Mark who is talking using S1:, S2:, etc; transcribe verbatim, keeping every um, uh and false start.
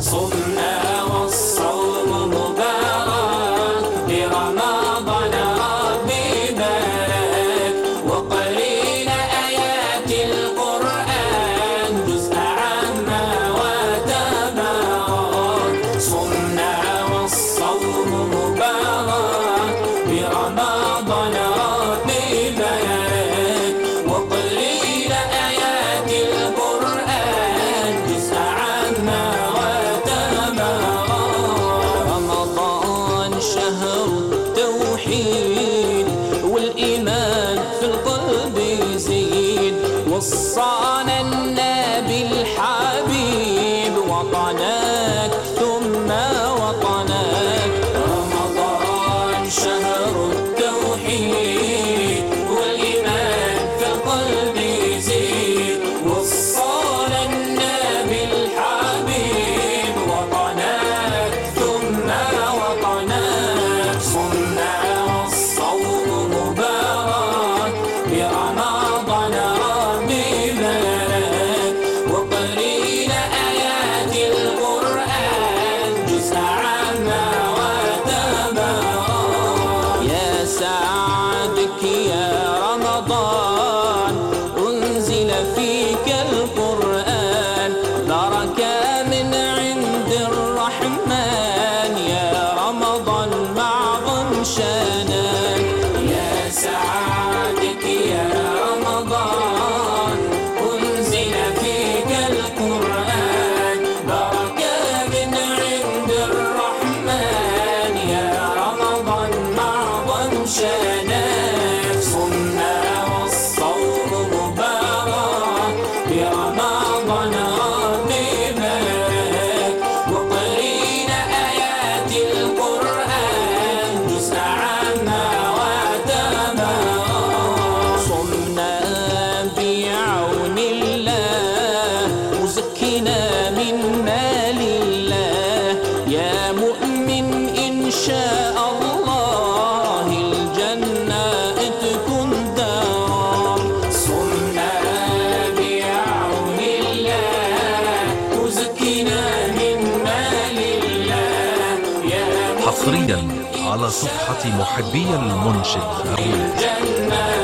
S1: صمنا والصوم مبارك برمضان ربي بارك وقرينا آيات القرآن جزء عما وتبارك صمنا والصوم مبارك برمضان ربي بارك وقرينا آيات القرآن جزء عما شهر التوحيد والإيمان في القلب يزيد وصانا النبي الحبيب وطنك ثم وطنك رمضان شهر التوحيد والإيمان في القلب يزيد وصانا النبي الحبيب وطنك ثم وطنك صمنا والصوم مبارك برمضان ربي بارك وقرينا آيات القرآن جزء عما وتبارك يا سعدك يا رمضان أنزل فيك القرآن بركة من عند الرحمن يا رمضان معظم شانك يا سعادك يا رمضان أنزل فيك القرآن بركة من عند الرحمن يا رمضان معظم شانك صمنا والصوم مبارك برمضان ربي بارك وقرينا آيات القرآن جزء عما وتبارك صمنا بعون الله وزكينا من مال الله يا مؤمن إن شاء الله الجنة تكون دار صمنا بعون الله وزكينا من مال الله يا
S2: حصريا على صفحة محبي المنشد.
S1: الجنة